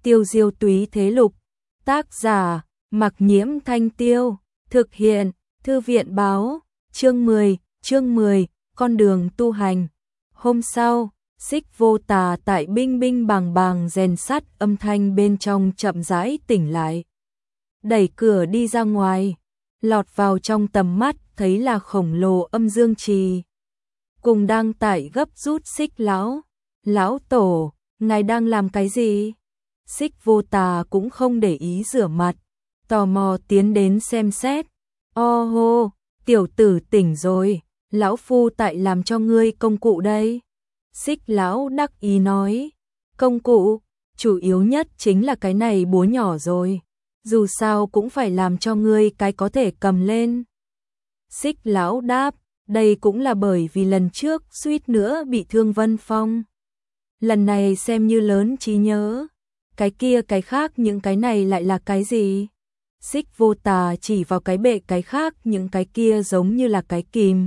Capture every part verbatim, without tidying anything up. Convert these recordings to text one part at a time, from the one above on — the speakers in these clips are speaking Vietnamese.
Tiêu diêu túy thế lục. Tác giả, Mặc Nhiễm Thanh Tiêu. Thực hiện, Thư viện báo. Chương mười, chương mười, con đường tu hành. Hôm sau, Xích Vô Tà tại binh binh bàng bàng rèn sắt âm thanh bên trong chậm rãi tỉnh lại. Đẩy cửa đi ra ngoài, lọt vào trong tầm mắt thấy là khổng lồ âm dương trì. Cùng đang tại gấp rút Xích lão. Lão tổ, ngài đang làm cái gì? Xích Vô Tà cũng không để ý rửa mặt, tò mò tiến đến xem xét. Ô hô, tiểu tử tỉnh rồi, lão phu tại làm cho ngươi công cụ đây. Xích lão đắc ý nói, công cụ, chủ yếu nhất chính là cái này búa nhỏ rồi, dù sao cũng phải làm cho ngươi cái có thể cầm lên. Xích lão đáp, đây cũng là bởi vì lần trước suýt nữa bị thương Vân Phong. Lần này xem như lớn trí nhớ, cái kia cái khác những cái này lại là cái gì? Xích Vô Tà chỉ vào cái bệ cái khác những cái kia giống như là cái kìm.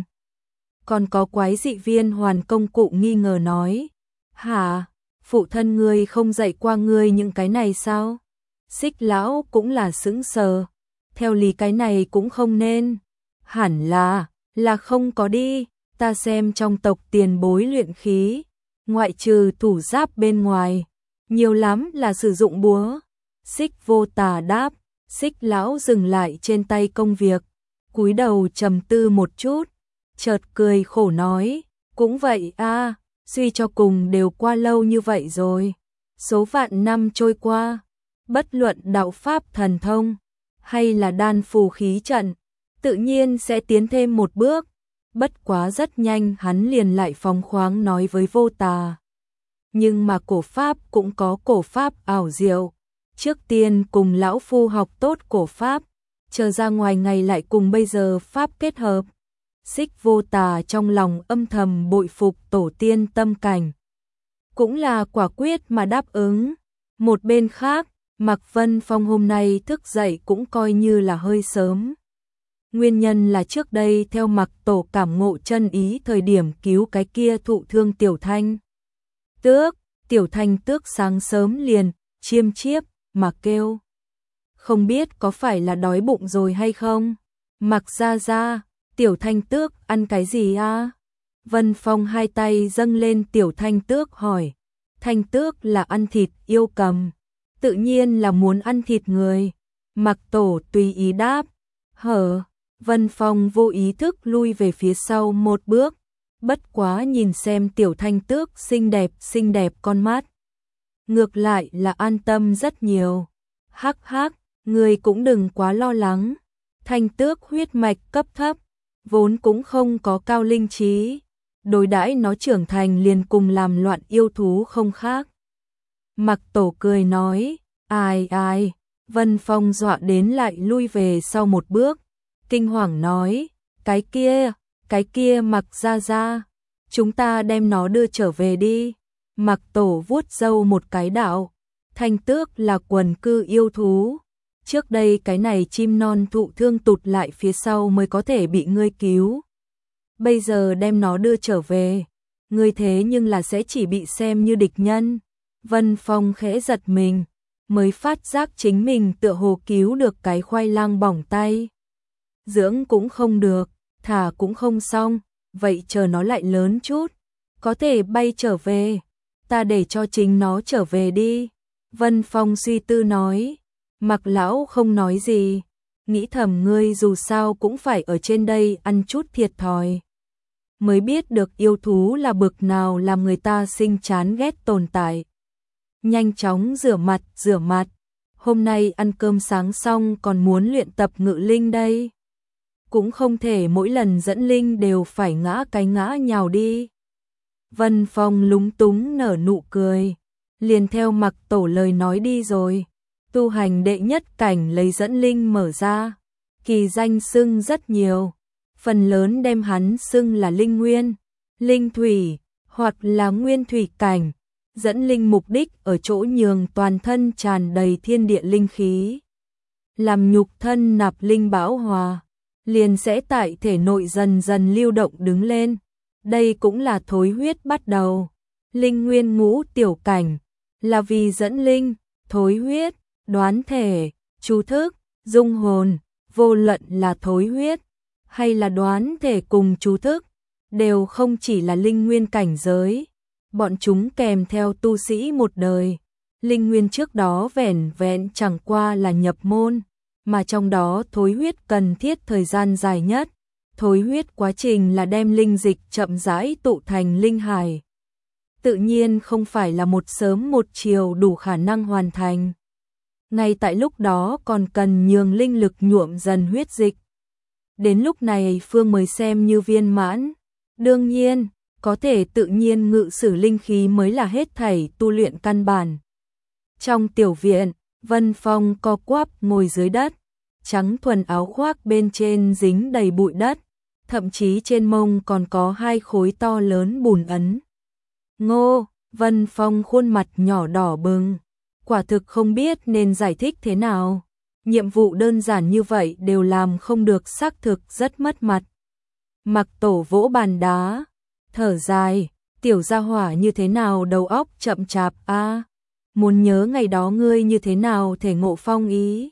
Còn có quái dị viên hoàn công cụ nghi ngờ nói, hả, phụ thân ngươi không dạy qua ngươi những cái này sao? Xích lão cũng là sững sờ, theo lý cái này cũng không nên. Hẳn là, là không có đi, ta xem trong tộc tiền bối luyện khí, ngoại trừ thủ giáp bên ngoài, nhiều lắm là sử dụng búa. Xích Vô Tà đáp. Xích lão dừng lại trên tay công việc, cúi đầu trầm tư một chút, chợt cười khổ nói, cũng vậy a, suy cho cùng đều qua lâu như vậy rồi, số vạn năm trôi qua, bất luận đạo pháp thần thông hay là đan phù khí trận, tự nhiên sẽ tiến thêm một bước. Bất quá rất nhanh hắn liền lại phóng khoáng nói với Vô Tà, nhưng mà cổ pháp cũng có cổ pháp ảo diệu. Trước tiên cùng lão phu học tốt cổ pháp, chờ ra ngoài ngày lại cùng bây giờ pháp kết hợp. Xích Vô Tà trong lòng âm thầm bội phục tổ tiên tâm cảnh, cũng là quả quyết mà đáp ứng. Một bên khác, Mạc Vân Phong hôm nay thức dậy cũng coi như là hơi sớm. Nguyên nhân là trước đây theo Mạc tổ cảm ngộ chân ý thời điểm cứu cái kia thụ thương Tiểu Thanh Tước, Tiểu Thanh Tước sáng sớm liền chiêm chiếp mà kêu, không biết có phải là đói bụng rồi hay không? Mặc ra ra, Tiểu Thanh Tước ăn cái gì a? Vân Phong hai tay dâng lên Tiểu Thanh Tước hỏi. Thanh Tước là ăn thịt yêu cầm, tự nhiên là muốn ăn thịt người. Mặc tổ tùy ý đáp. Hở, Vân Phong vô ý thức lui về phía sau một bước, bất quá nhìn xem Tiểu Thanh Tước xinh đẹp xinh đẹp con mắt, ngược lại là an tâm rất nhiều. Hắc hắc, người cũng đừng quá lo lắng. Thanh Tước huyết mạch cấp thấp, vốn cũng không có cao linh trí, đối đãi nó trưởng thành liền cùng làm loạn yêu thú không khác. Mặc tổ cười nói, ai ai, Vân Phong dọa đến lại lui về sau một bước, kinh hoàng nói, cái kia, cái kia Mặc ra ra, chúng ta đem nó đưa trở về đi. Mặc tổ vuốt râu một cái đạo, Thanh Tước là quần cư yêu thú, trước đây cái này chim non thụ thương tụt lại phía sau mới có thể bị ngươi cứu. Bây giờ đem nó đưa trở về, ngươi thế nhưng là sẽ chỉ bị xem như địch nhân. Vân Phong khẽ giật mình, mới phát giác chính mình tựa hồ cứu được cái khoai lang bỏng tay. Dưỡng cũng không được, thả cũng không xong, vậy chờ nó lại lớn chút, có thể bay trở về. Ta để cho chính nó trở về đi. Vân Phong suy tư nói. Mặc lão không nói gì, nghĩ thầm ngươi dù sao cũng phải ở trên đây ăn chút thiệt thòi, mới biết được yêu thú là bực nào làm người ta sinh chán ghét tồn tại. Nhanh chóng rửa mặt, rửa mặt. Hôm nay ăn cơm sáng xong còn muốn luyện tập ngự linh đây. Cũng không thể mỗi lần dẫn linh đều phải ngã cái ngã nhào đi. Vân Phong lúng túng nở nụ cười, liền theo Mặc tổ lời nói đi rồi. Tu hành đệ nhất cảnh lấy dẫn linh mở ra, kỳ danh xưng rất nhiều, phần lớn đem hắn xưng là linh nguyên, linh thủy, hoặc là nguyên thủy cảnh. Dẫn linh mục đích ở chỗ nhường toàn thân tràn đầy thiên địa linh khí, làm nhục thân nạp linh bão hòa, liền sẽ tại thể nội dần dần lưu động đứng lên. Đây cũng là thối huyết bắt đầu. Linh nguyên ngũ tiểu cảnh, là vì dẫn linh, thối huyết, đoán thể, chú thức, dung hồn, vô luận là thối huyết hay là đoán thể cùng chú thức, đều không chỉ là linh nguyên cảnh giới, bọn chúng kèm theo tu sĩ một đời. Linh nguyên trước đó vẻn vẹn chẳng qua là nhập môn, mà trong đó thối huyết cần thiết thời gian dài nhất. Thối huyết quá trình là đem linh dịch chậm rãi tụ thành linh hải. Tự nhiên không phải là một sớm một chiều đủ khả năng hoàn thành. Ngay tại lúc đó còn cần nhường linh lực nhuộm dần huyết dịch. Đến lúc này Phương mới xem như viên mãn. Đương nhiên, có thể tự nhiên ngự sử linh khí mới là hết thảy tu luyện căn bản. Trong tiểu viện, Vân Phong co quắp ngồi dưới đất, trắng thuần áo khoác bên trên dính đầy bụi đất, thậm chí trên mông còn có hai khối to lớn bùn ấn. Ngô, Vân Phong khuôn mặt nhỏ đỏ bừng, quả thực không biết nên giải thích thế nào. Nhiệm vụ đơn giản như vậy đều làm không được, xác thực rất mất mặt. Mặc Tổ vỗ bàn đá, thở dài, tiểu gia hỏa như thế nào đầu óc chậm chạp a, à, muốn nhớ ngày đó ngươi như thế nào thể ngộ phong ý.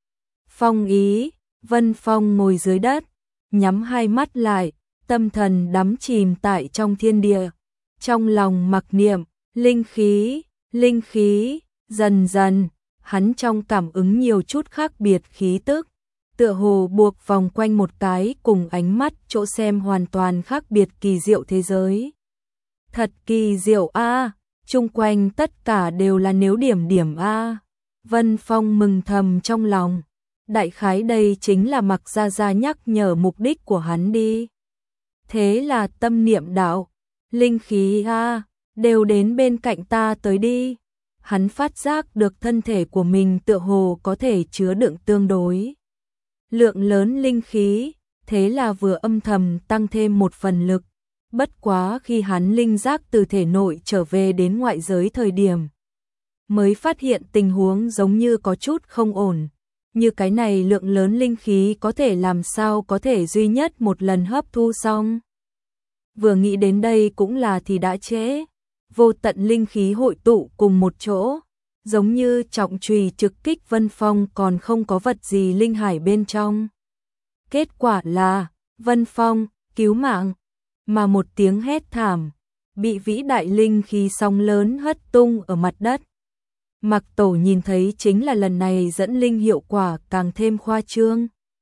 Phong ý, Vân Phong ngồi dưới đất, nhắm hai mắt lại, tâm thần đắm chìm tại trong thiên địa, trong lòng mặc niệm, linh khí, linh khí, dần dần, hắn trong cảm ứng nhiều chút khác biệt khí tức, tựa hồ buộc vòng quanh một cái cùng ánh mắt chỗ xem hoàn toàn khác biệt kỳ diệu thế giới. Thật kỳ diệu a, chung quanh tất cả đều là nếu điểm điểm a. Vân Phong mừng thầm trong lòng, đại khái đây chính là Mặc Gia Gia nhắc nhở mục đích của hắn đi. Thế là tâm niệm đạo, linh khí a, đều đến bên cạnh ta tới đi. Hắn phát giác được thân thể của mình tựa hồ có thể chứa đựng tương đối lượng lớn linh khí, thế là vừa âm thầm tăng thêm một phần lực. Bất quá khi hắn linh giác từ thể nội trở về đến ngoại giới thời điểm, mới phát hiện tình huống giống như có chút không ổn. Như cái này lượng lớn linh khí có thể làm sao có thể duy nhất một lần hấp thu xong. Vừa nghĩ đến đây cũng là thì đã trễ. Vô tận linh khí hội tụ cùng một chỗ, giống như trọng chùy trực kích Vân Phong còn không có vật gì linh hải bên trong. Kết quả là, Vân Phong, cứu mạng, mà một tiếng hét thảm, bị vĩ đại linh khí sóng lớn hất tung ở mặt đất. Mặc Tổ nhìn thấy chính là lần này dẫn linh hiệu quả càng thêm khoa trương.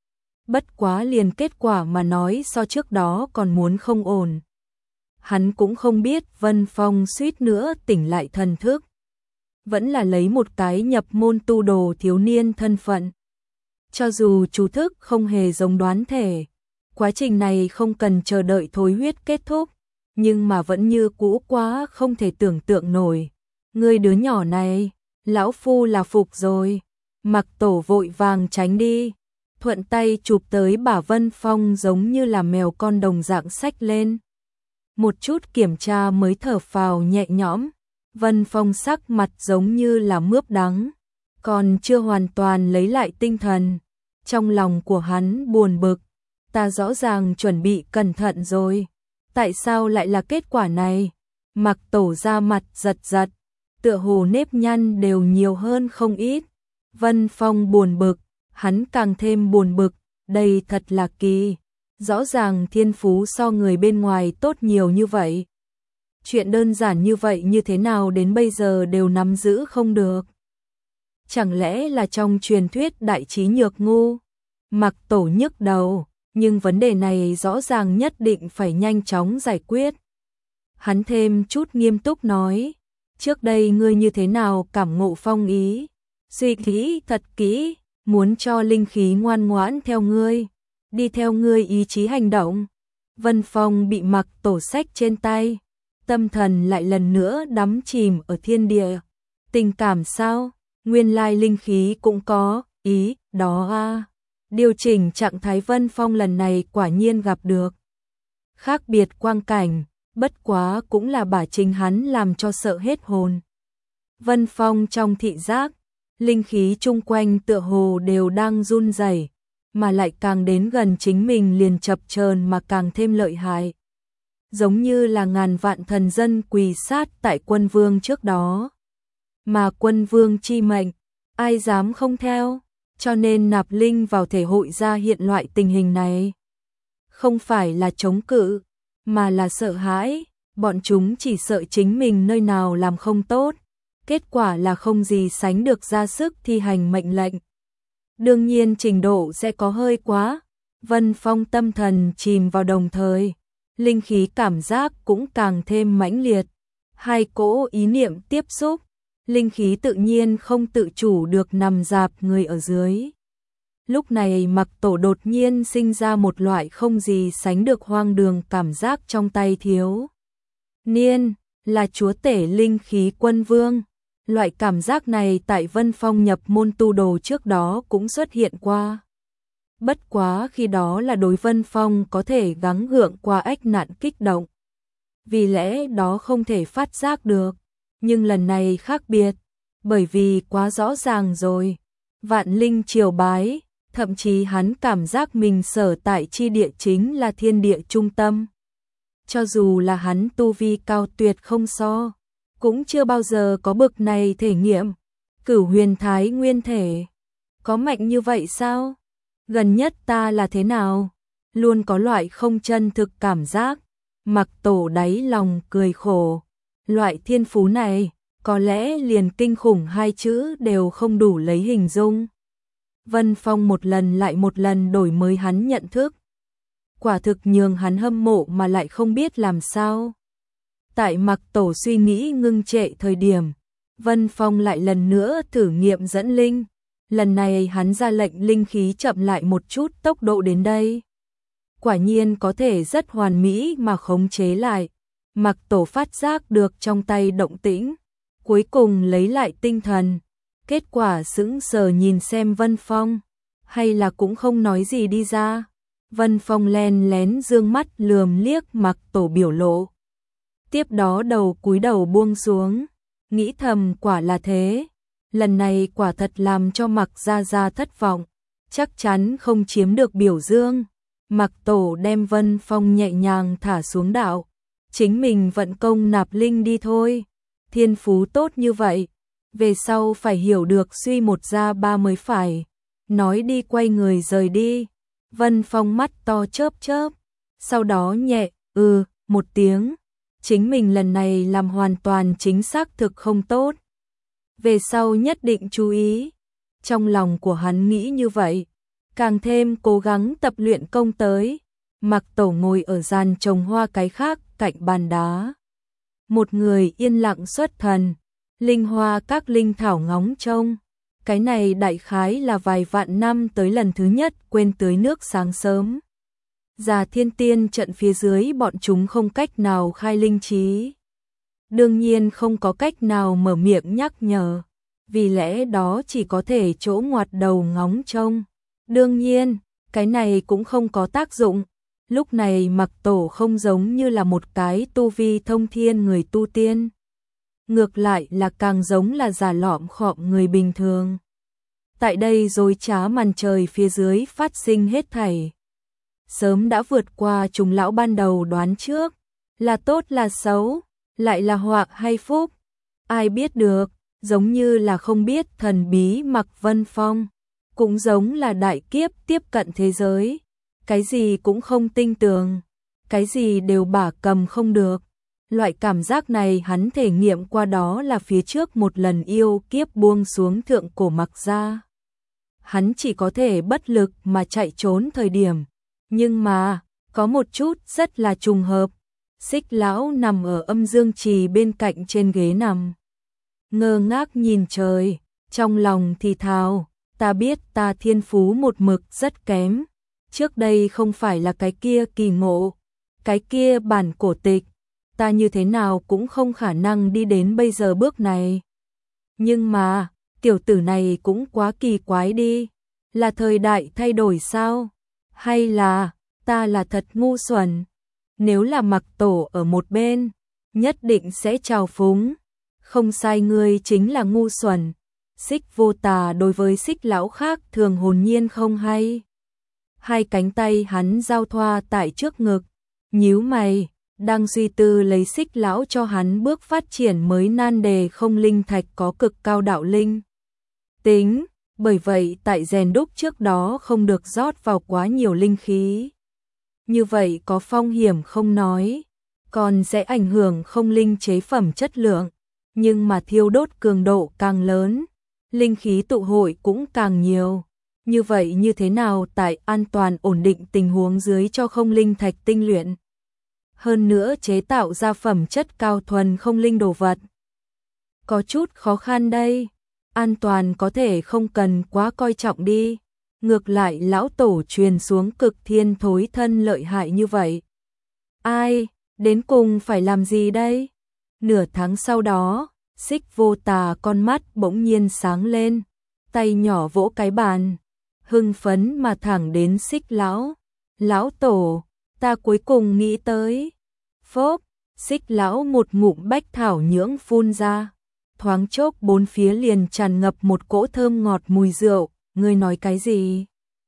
Bất quá liền kết quả mà nói so trước đó còn muốn không ổn. Hắn cũng không biết Vân Phong suýt nữa tỉnh lại thần thức. Vẫn là lấy một cái nhập môn tu đồ thiếu niên thân phận. Cho dù chú thức không hề giống đoán thể, quá trình này không cần chờ đợi thối huyết kết thúc, nhưng mà vẫn như cũ quá không thể tưởng tượng nổi. Ngươi đứa nhỏ này, lão phu là phục rồi. Mặc Tổ vội vàng tránh đi, thuận tay chụp tới bả Vân Phong giống như là mèo con đồng dạng xách lên. Một chút kiểm tra mới thở phào nhẹ nhõm, Vân Phong sắc mặt giống như là mướp đắng, còn chưa hoàn toàn lấy lại tinh thần. Trong lòng của hắn buồn bực, ta rõ ràng chuẩn bị cẩn thận rồi, tại sao lại là kết quả này? Mặc Tổ ra mặt giật giật, tựa hồ nếp nhăn đều nhiều hơn không ít. Vân Phong buồn bực, hắn càng thêm buồn bực, đây thật là kỳ. Rõ ràng thiên phú so người bên ngoài tốt nhiều như vậy. Chuyện đơn giản như vậy như thế nào đến bây giờ đều nắm giữ không được. Chẳng lẽ là trong truyền thuyết đại trí nhược ngu? Mặc Tổ nhức đầu, nhưng vấn đề này rõ ràng nhất định phải nhanh chóng giải quyết. Hắn thêm chút nghiêm túc nói, trước đây ngươi như thế nào cảm ngộ phong ý? Suy nghĩ thật kỹ, muốn cho linh khí ngoan ngoãn theo ngươi, đi theo ngươi ý chí hành động. Vân Phong bị Mặc Tổ xách trên tay, tâm thần lại lần nữa đắm chìm ở thiên địa. Tình cảm sao? Nguyên lai linh khí cũng có ý đó a. Điều chỉnh trạng thái Vân Phong lần này quả nhiên gặp được khác biệt quang cảnh, bất quá cũng là bả chính hắn làm cho sợ hết hồn. Vân Phong trong thị giác, linh khí chung quanh tựa hồ đều đang run rẩy, mà lại càng đến gần chính mình liền chập chờn mà càng thêm lợi hại. Giống như là ngàn vạn thần dân quỳ sát tại quân vương trước đó. mà quân vương chi mệnh, ai dám không theo, cho nên nạp linh vào thể hội ra hiện loại tình hình này. Không phải là chống cự, mà là sợ hãi, bọn chúng chỉ sợ chính mình nơi nào làm không tốt, kết quả là không gì sánh được ra sức thi hành mệnh lệnh. Đương nhiên trình độ sẽ có hơi quá, Vân Phong tâm thần chìm vào đồng thời, linh khí cảm giác cũng càng thêm mãnh liệt, hai cỗ ý niệm tiếp xúc, linh khí tự nhiên không tự chủ được nằm rạp người ở dưới. Lúc này Mặc Tổ đột nhiên sinh ra một loại không gì sánh được hoang đường cảm giác trong tay thiếu niên, là chúa tể linh khí quân vương. Loại cảm giác này tại Vân Phong nhập môn tu đồ trước đó cũng xuất hiện qua. Bất quá khi đó là đối Vân Phong có thể gắng gượng qua ách nạn kích động. Vì lẽ đó không thể phát giác được. Nhưng lần này khác biệt, bởi vì quá rõ ràng rồi. Vạn linh triều bái, thậm chí hắn cảm giác mình sở tại chi địa chính là thiên địa trung tâm. Cho dù là hắn tu vi cao tuyệt không so, cũng chưa bao giờ có bực này thể nghiệm. Cửu huyền thái nguyên thể, có mạnh như vậy sao? Gần nhất ta là thế nào? Luôn có loại không chân thực cảm giác. Mặc Tổ đáy lòng cười khổ. Loại thiên phú này, có lẽ liền kinh khủng hai chữ đều không đủ lấy hình dung. Vân Phong một lần lại một lần đổi mới hắn nhận thức. Quả thực nhường hắn hâm mộ mà lại không biết làm sao. Tại Mặc Tổ suy nghĩ ngưng trệ thời điểm, Vân Phong lại lần nữa thử nghiệm dẫn linh. Lần này hắn ra lệnh linh khí chậm lại một chút tốc độ đến đây. Quả nhiên có thể rất hoàn mỹ mà khống chế lại. Mặc Tổ phát giác được trong tay động tĩnh, cuối cùng lấy lại tinh thần. Kết quả sững sờ nhìn xem Vân Phong, hay là cũng không nói gì đi ra. Vân Phong len lén dương mắt lườm liếc Mặc Tổ biểu lộ. Tiếp đó đầu cúi đầu buông xuống, nghĩ thầm quả là thế. Lần này quả thật làm cho Mặc Gia Gia thất vọng, chắc chắn không chiếm được biểu dương. Mặc Tổ đem Vân Phong nhẹ nhàng thả xuống đạo, chính mình vận công nạp linh đi thôi. Thiên phú tốt như vậy, về sau phải hiểu được suy một ra ba mới phải. Nói đi quay người rời đi. Vân Phong mắt to chớp chớp, sau đó nhẹ ừ một tiếng. Chính mình lần này làm hoàn toàn chính xác thực không tốt. Về sau nhất định chú ý. Trong lòng của hắn nghĩ như vậy, càng thêm cố gắng tập luyện công tới. Mặc Tổ ngồi ở gian trồng hoa cái khác cạnh bàn đá. Một người yên lặng xuất thần, linh hoa các linh thảo ngóng trông. Cái này đại khái là vài vạn năm tới lần thứ nhất quên tưới nước sáng sớm. Già thiên tiên trận phía dưới bọn chúng không cách nào khai linh trí. Đương nhiên không có cách nào mở miệng nhắc nhở. Vì lẽ đó chỉ có thể chỗ ngoặt đầu ngóng trông. Đương nhiên, cái này cũng không có tác dụng. Lúc này Mặc Tổ không giống như là một cái tu vi thông thiên người tu tiên. Ngược lại là càng giống là già lọm khọm người bình thường. Tại đây dối trá màn trời phía dưới phát sinh hết thảy. Sớm đã vượt qua trùng lão ban đầu đoán trước. Là tốt là xấu, lại là họa hay phúc. Ai biết được, giống như là không biết thần bí Mặc Vân Phong. Cũng giống là đại kiếp tiếp cận thế giới. Cái gì cũng không tinh tường, cái gì đều bả cầm không được. Loại cảm giác này hắn thể nghiệm qua đó là phía trước một lần yêu kiếp buông xuống thượng cổ Mặc Gia. Hắn chỉ có thể bất lực mà chạy trốn thời điểm. Nhưng mà, có một chút rất là trùng hợp. Xích lão nằm ở âm dương trì bên cạnh trên ghế nằm. Ngơ ngác nhìn trời, trong lòng thì thào, ta biết ta thiên phú một mực rất kém. Trước đây không phải là cái kia kỳ ngộ, cái kia bản cổ tịch, ta như thế nào cũng không khả năng đi đến bây giờ bước này. Nhưng mà, tiểu tử này cũng quá kỳ quái đi, là thời đại thay đổi sao? Hay là, ta là thật ngu xuẩn? Nếu là Mặc Tổ ở một bên, nhất định sẽ trào phúng. Không sai, ngươi chính là ngu xuẩn. Xích Vô Tà đối với Xích lão khác thường hồn nhiên không hay. Hai cánh tay hắn giao thoa tại trước ngực, nhíu mày, đang suy tư lấy Xích lão cho hắn bước phát triển mới nan đề không linh thạch có cực cao đạo linh tính, bởi vậy tại rèn đúc trước đó không được rót vào quá nhiều linh khí. Như vậy có phong hiểm không nói, còn sẽ ảnh hưởng không linh chế phẩm chất lượng, nhưng mà thiêu đốt cường độ càng lớn, linh khí tụ hội cũng càng nhiều. Như vậy như thế nào tại an toàn ổn định tình huống dưới cho không linh thạch tinh luyện? Hơn nữa chế tạo ra phẩm chất cao thuần không linh đồ vật. Có chút khó khăn đây, an toàn có thể không cần quá coi trọng đi. Ngược lại lão tổ truyền xuống cực thiên thối thân lợi hại như vậy. Ai, đến cùng phải làm gì đây? Nửa tháng sau đó, Xích Vô Tà con mắt bỗng nhiên sáng lên, tay nhỏ vỗ cái bàn, hưng phấn mà thẳng đến Xích lão. Lão tổ, ta cuối cùng nghĩ tới. Phốp, Xích lão một ngụm bách thảo nhưỡng phun ra, thoáng chốc bốn phía liền tràn ngập một cỗ thơm ngọt mùi rượu. Ngươi nói cái gì?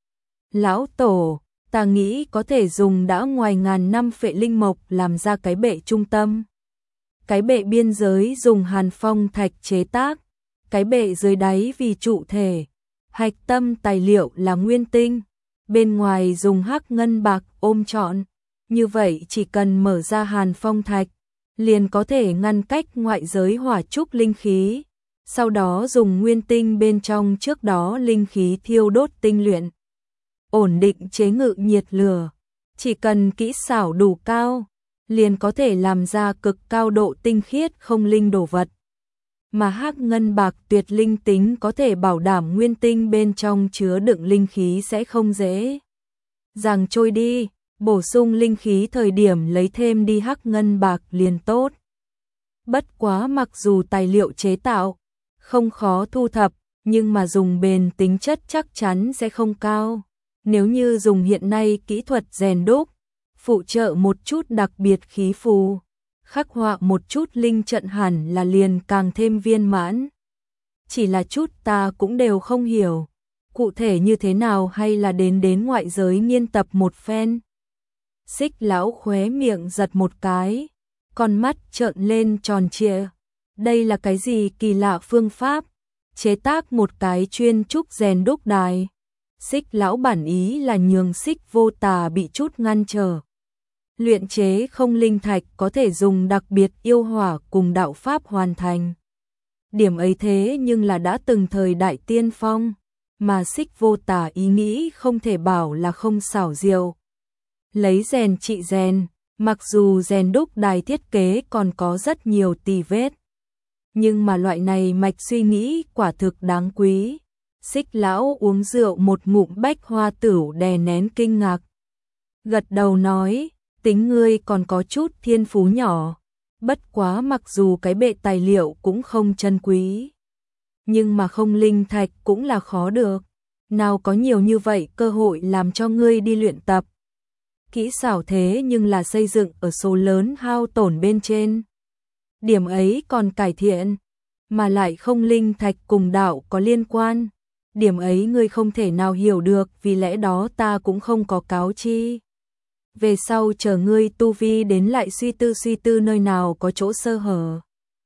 Lão tổ, ta nghĩ có thể dùng đã ngoài ngàn năm phệ linh mộc làm ra cái bệ trung tâm. Cái bệ biên giới dùng hàn phong thạch chế tác, cái bệ dưới đáy vì trụ thể, hạch tâm tài liệu là nguyên tinh, bên ngoài dùng hắc ngân bạc ôm trọn. Như vậy chỉ cần mở ra hàn phong thạch, liền có thể ngăn cách ngoại giới hỏa trúc linh khí. Sau đó dùng nguyên tinh bên trong trước đó linh khí thiêu đốt tinh luyện, ổn định chế ngự nhiệt lửa, chỉ cần kỹ xảo đủ cao, liền có thể làm ra cực cao độ tinh khiết không linh đồ vật. Mà hắc ngân bạc tuyệt linh tính có thể bảo đảm nguyên tinh bên trong chứa đựng linh khí sẽ không dễ dàng trôi đi, bổ sung linh khí thời điểm lấy thêm đi hắc ngân bạc liền tốt. Bất quá mặc dù tài liệu chế tạo không khó thu thập, nhưng mà dùng bền tính chất chắc chắn sẽ không cao. Nếu như dùng hiện nay kỹ thuật rèn đúc, phụ trợ một chút đặc biệt khí phù, khắc họa một chút linh trận hẳn là liền càng thêm viên mãn. Chỉ là chút ta cũng đều không hiểu, cụ thể như thế nào hay là đến đến ngoại giới nghiên tập một phen. Xích lão khóe miệng giật một cái, con mắt trợn lên tròn trịa. Đây là cái gì kỳ lạ phương pháp? Chế tác một cái chuyên trúc rèn đúc đài. Xích lão bản ý là nhường Xích Vô Tà bị chút ngăn trở. Luyện chế không linh thạch có thể dùng đặc biệt yêu hỏa cùng đạo pháp hoàn thành. Điểm ấy thế nhưng là đã từng thời đại tiên phong, mà Xích Vô Tà ý nghĩ không thể bảo là không xảo diệu. Lấy rèn trị rèn, mặc dù rèn đúc đài thiết kế còn có rất nhiều tì vết, nhưng mà loại này mạch suy nghĩ quả thực đáng quý. Xích lão uống rượu một ngụm bách hoa tửu đè nén kinh ngạc, gật đầu nói, tính ngươi còn có chút thiên phú nhỏ, bất quá mặc dù cái bệ tài liệu cũng không chân quý, nhưng mà không linh thạch cũng là khó được, nào có nhiều như vậy cơ hội làm cho ngươi đi luyện tập. Kỹ xảo thế nhưng là xây dựng ở số lớn hao tổn bên trên. Điểm ấy còn cải thiện, mà lại không linh thạch cùng đạo có liên quan. Điểm ấy ngươi không thể nào hiểu được, vì lẽ đó ta cũng không có cáo chi. Về sau chờ ngươi tu vi đến lại suy tư suy tư nơi nào có chỗ sơ hở.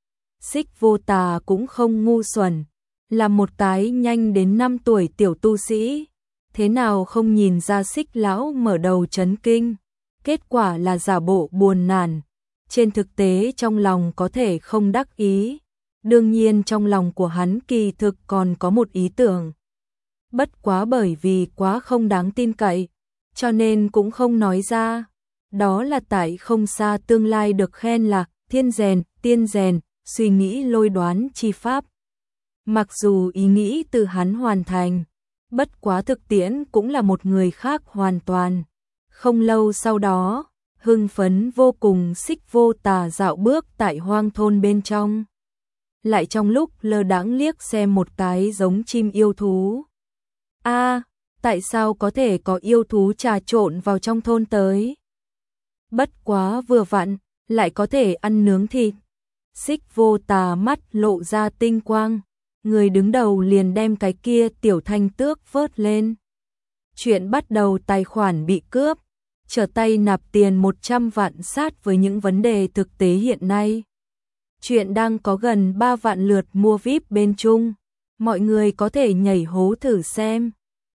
Xích Vô Tà cũng không ngu xuẩn, là một cái nhanh đến năm tuổi tiểu tu sĩ, thế nào không nhìn ra Xích lão mở đầu chấn kinh, kết quả là giả bộ buồn nản, trên thực tế trong lòng có thể không đắc ý, đương nhiên trong lòng của hắn kỳ thực còn có một ý tưởng. Bất quá bởi vì quá không đáng tin cậy, cho nên cũng không nói ra, đó là tại không xa tương lai được khen là thiên rèn, tiên rèn, suy nghĩ lôi đoán chi pháp. Mặc dù ý nghĩ từ hắn hoàn thành, bất quá thực tiễn cũng là một người khác hoàn toàn. Không lâu sau đó, hưng phấn vô cùng Xích Vô Tà dạo bước tại hoang thôn bên trong. Lại trong lúc lơ đãng liếc xem một cái giống chim yêu thú. A, à, tại sao có thể có yêu thú trà trộn vào trong thôn tới? Bất quá vừa vặn, lại có thể ăn nướng thịt. Xích Vô Tà mắt lộ ra tinh quang, người đứng đầu liền đem cái kia tiểu thanh tước vớt lên. Chuyện bắt đầu tài khoản bị cướp, trở tay nạp tiền một trăm vạn sát với những vấn đề thực tế hiện nay. Chuyện đang có gần ba vạn lượt mua vi ai pi bên Trung. Mọi người có thể nhảy hố thử xem.